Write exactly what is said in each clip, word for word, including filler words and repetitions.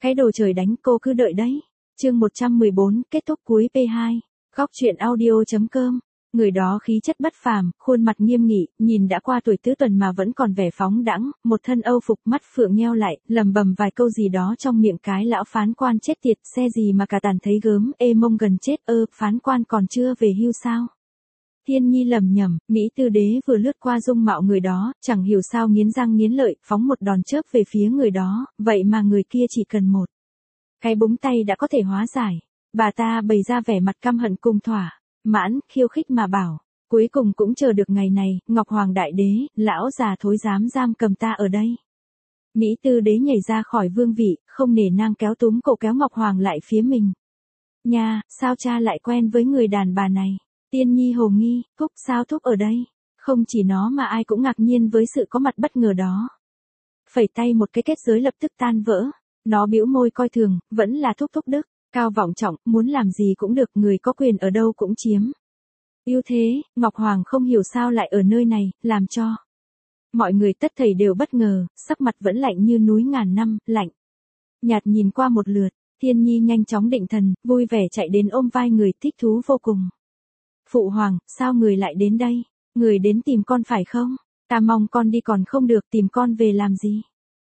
Cái đồ trời đánh, cô cứ đợi đấy. Chương một trăm mười bốn, kết thúc cuối pê hai. Góc truyện audio chấm com. Người đó khí chất bất phàm, khuôn mặt nghiêm nghị, nhìn đã qua tuổi tứ tuần mà vẫn còn vẻ phóng đãng, một thân âu phục, mắt phượng nheo lại, lầm bầm vài câu gì đó trong miệng. Cái lão phán quan chết tiệt, xe gì mà cả tàn thấy gớm, ê mông gần chết. Ơ, phán quan còn chưa về hưu sao? Thiên Nhi lầm nhầm, Mỹ Tư Đế vừa lướt qua dung mạo người đó, chẳng hiểu sao nghiến răng nghiến lợi, phóng một đòn chớp về phía người đó, vậy mà người kia chỉ cần một cái búng tay đã có thể hóa giải. Bà ta bày ra vẻ mặt căm hận cùng thỏa mãn, khiêu khích mà bảo, cuối cùng cũng chờ được ngày này, Ngọc Hoàng Đại Đế, lão già thối dám giam cầm ta ở đây. Mỹ Tư Đế nhảy ra khỏi vương vị, không nể nang kéo túm cổ kéo Ngọc Hoàng lại phía mình. Nha, sao cha lại quen với người đàn bà này? Tiên Nhi hồ nghi, Thúc sao Thúc ở đây? Không chỉ nó mà ai cũng ngạc nhiên với sự có mặt bất ngờ đó. Phẩy tay một cái kết giới lập tức tan vỡ. Nó bĩu môi coi thường, vẫn là Thúc Thúc Đức, cao vọng trọng, muốn làm gì cũng được, người có quyền ở đâu cũng chiếm. Yêu thế, Ngọc Hoàng không hiểu sao lại ở nơi này, làm cho mọi người tất thảy đều bất ngờ, sắc mặt vẫn lạnh như núi ngàn năm, lạnh nhạt nhìn qua một lượt. Thiên Nhi nhanh chóng định thần, vui vẻ chạy đến ôm vai người, thích thú vô cùng. Phụ hoàng, sao người lại đến đây? Người đến tìm con phải không? Ta mong con đi còn không được, tìm con về làm gì?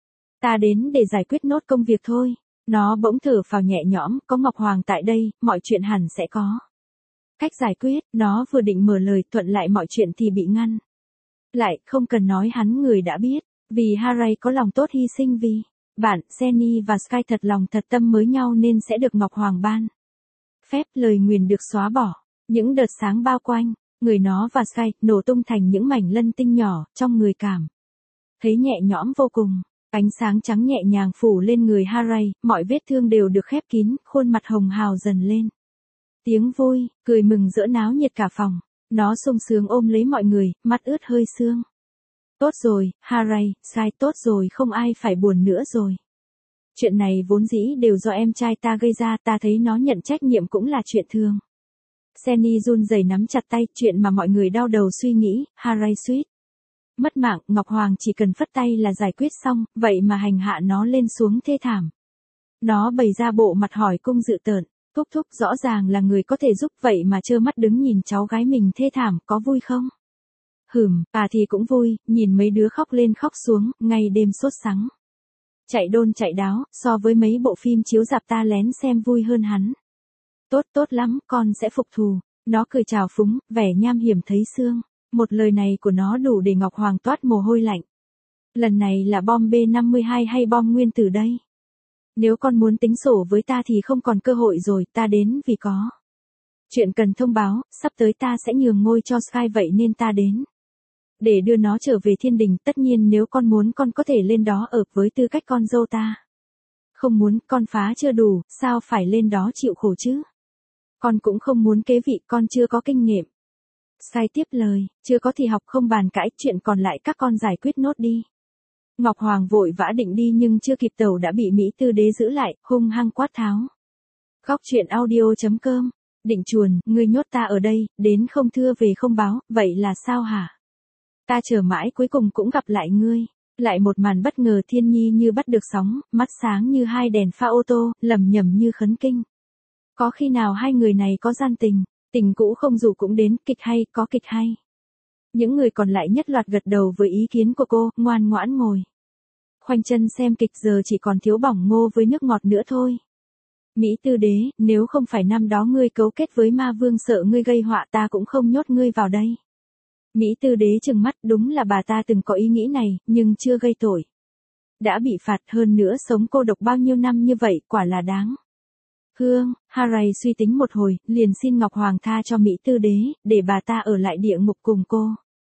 Ta đến để giải quyết nốt công việc thôi. Nó bỗng thở phào nhẹ nhõm, có Ngọc Hoàng tại đây, mọi chuyện hẳn sẽ có cách giải quyết. Nó vừa định mở lời thuận lại mọi chuyện thì bị ngăn lại, không cần nói hắn người đã biết, vì Harry có lòng tốt hy sinh vì bạn, Jenny và Sky thật lòng thật tâm mới nhau nên sẽ được Ngọc Hoàng ban phép, lời nguyền được xóa bỏ. Những đợt sáng bao quanh người nó và Sky nổ tung thành những mảnh lân tinh nhỏ, trong người cảm thấy nhẹ nhõm vô cùng. Ánh sáng trắng nhẹ nhàng phủ lên người Harry, mọi vết thương đều được khép kín, khuôn mặt hồng hào dần lên tiếng vui, cười mừng rỡ náo nhiệt cả phòng. Nó sung sướng ôm lấy mọi người, mắt ướt hơi sương. Tốt rồi, Harry, Sky, tốt rồi, không ai phải buồn nữa rồi. Chuyện này vốn dĩ đều do em trai ta gây ra, ta thấy nó nhận trách nhiệm cũng là chuyện thường. Jenny run rẩy nắm chặt tay, chuyện mà mọi người đau đầu suy nghĩ, Harry suýt mất mạng, Ngọc Hoàng chỉ cần phất tay là giải quyết xong, vậy mà hành hạ nó lên xuống thê thảm. Nó bày ra bộ mặt hỏi cung dự tợn, Thúc Thúc rõ ràng là người có thể giúp, vậy mà trơ mắt đứng nhìn cháu gái mình thê thảm, có vui không? Hừm, bà thì cũng vui, nhìn mấy đứa khóc lên khóc xuống, ngày đêm sốt sắng. Chạy đôn chạy đáo, so với mấy bộ phim chiếu rạp ta lén xem vui hơn hắn. Tốt tốt lắm, con sẽ phục thù. Nó cười chào phúng, vẻ nham hiểm thấy xương. Một lời này của nó đủ để Ngọc Hoàng toát mồ hôi lạnh. Lần này là bom B năm mươi hai hay bom nguyên tử đây? Nếu con muốn tính sổ với ta thì không còn cơ hội rồi, ta đến vì có chuyện cần thông báo, sắp tới ta sẽ nhường ngôi cho Sky, vậy nên ta đến để đưa nó trở về thiên đình. Tất nhiên nếu con muốn con có thể lên đó ở với tư cách con dâu ta. Không muốn, con phá chưa đủ, sao phải lên đó chịu khổ chứ? Con cũng không muốn kế vị, con chưa có kinh nghiệm. Sky tiếp lời, chưa có thì học không bàn cãi, chuyện còn lại các con giải quyết nốt đi. Ngọc Hoàng vội vã định đi nhưng chưa kịp tàu đã bị Mỹ Tư Đế giữ lại, hung hăng quát tháo. Góc truyện audio chấm com. Định chuồn, ngươi nhốt ta ở đây, đến không thưa về không báo, vậy là sao hả? Ta chờ mãi cuối cùng cũng gặp lại ngươi. Lại một màn bất ngờ. Thiên Nhi như bắt được sóng, mắt sáng như hai đèn pha ô tô, lầm nhầm như khấn kinh. Có khi nào hai người này có gian tình? Tình cũ không dù cũng đến, kịch hay, có kịch hay. Những người còn lại nhất loạt gật đầu với ý kiến của cô, ngoan ngoãn ngồi khoanh chân xem kịch, giờ chỉ còn thiếu bỏng ngô với nước ngọt nữa thôi. Mỹ Tư Đế, nếu không phải năm đó ngươi cấu kết với ma vương sợ ngươi gây họa, ta cũng không nhốt ngươi vào đây. Mỹ Tư Đế trừng mắt, đúng là bà ta từng có ý nghĩ này, nhưng chưa gây tội. Đã bị phạt, hơn nữa sống cô độc bao nhiêu năm như vậy, quả là đáng. Hương, Harry suy tính một hồi, liền xin Ngọc Hoàng tha cho Mỹ Tư Đế, để bà ta ở lại địa ngục cùng cô.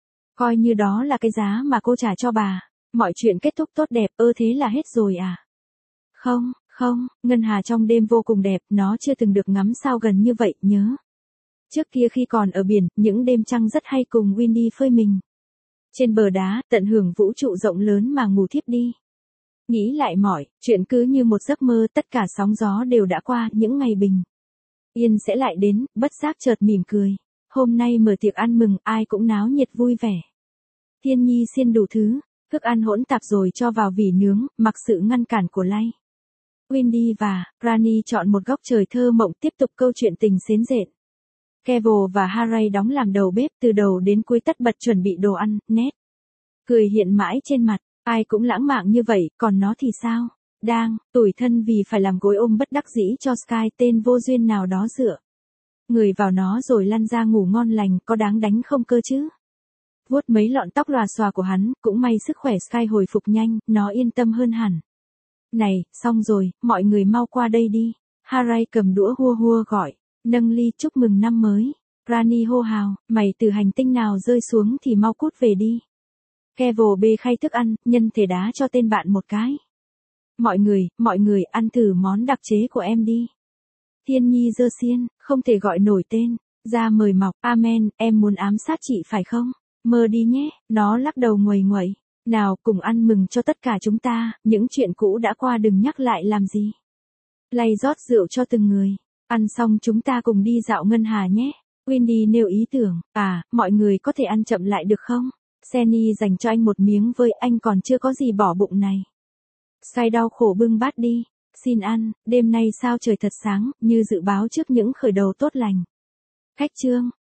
Coi như đó là cái giá mà cô trả cho bà. Mọi chuyện kết thúc tốt đẹp, ơ thế là hết rồi à? Không, không, ngân hà trong đêm vô cùng đẹp, nó chưa từng được ngắm sao gần như vậy, nhớ. Trước kia khi còn ở biển, những đêm trăng rất hay cùng Winnie phơi mình trên bờ đá, tận hưởng vũ trụ rộng lớn mà ngủ thiếp đi. Nghĩ lại mỏi, chuyện cứ như một giấc mơ, tất cả sóng gió đều đã qua, những ngày bình yên sẽ lại đến, bất giác chợt mỉm cười. Hôm nay mở tiệc ăn mừng, ai cũng náo nhiệt vui vẻ. Thiên Nhi xiên đủ thứ, thức ăn hỗn tạp rồi cho vào vỉ nướng, mặc sự ngăn cản của Lay. Wendy và Rani chọn một góc trời thơ mộng tiếp tục câu chuyện tình xến rện. Kevo và Harry đóng làm đầu bếp từ đầu đến cuối tất bật chuẩn bị đồ ăn, nét cười hiện mãi trên mặt, ai cũng lãng mạn như vậy, còn nó thì sao? Đang, tủi thân vì phải làm gối ôm bất đắc dĩ cho Sky tên vô duyên nào đó dựa người vào nó rồi lăn ra ngủ ngon lành, có đáng đánh không cơ chứ? Vuốt mấy lọn tóc lòa xòa của hắn, cũng may sức khỏe Sky hồi phục nhanh, nó yên tâm hơn hẳn. Này, xong rồi, mọi người mau qua đây đi. Harry cầm đũa hua hua gọi, nâng ly chúc mừng năm mới. Rani hô hào, mày từ hành tinh nào rơi xuống thì mau cút về đi. Kevo bê khay thức ăn, nhân thể đá cho tên bạn một cái. Mọi người, mọi người ăn thử món đặc chế của em đi. Thiên Nhi dơ xiên, không thể gọi nổi tên. Ra mời mọc, amen, em muốn ám sát chị phải không? Mơ đi nhé, nó lắc đầu nguầy nguậy. Nào cùng ăn mừng cho tất cả chúng ta, những chuyện cũ đã qua đừng nhắc lại làm gì. Lay rót rượu cho từng người. Ăn xong chúng ta cùng đi dạo ngân hà nhé. Wendy nêu ý tưởng, à, mọi người có thể ăn chậm lại được không? Sunny dành cho anh một miếng với anh còn chưa có gì bỏ bụng này. Sky đau khổ bưng bát đi. Xin ăn, đêm nay sao trời thật sáng, như dự báo trước những khởi đầu tốt lành. Khách trương,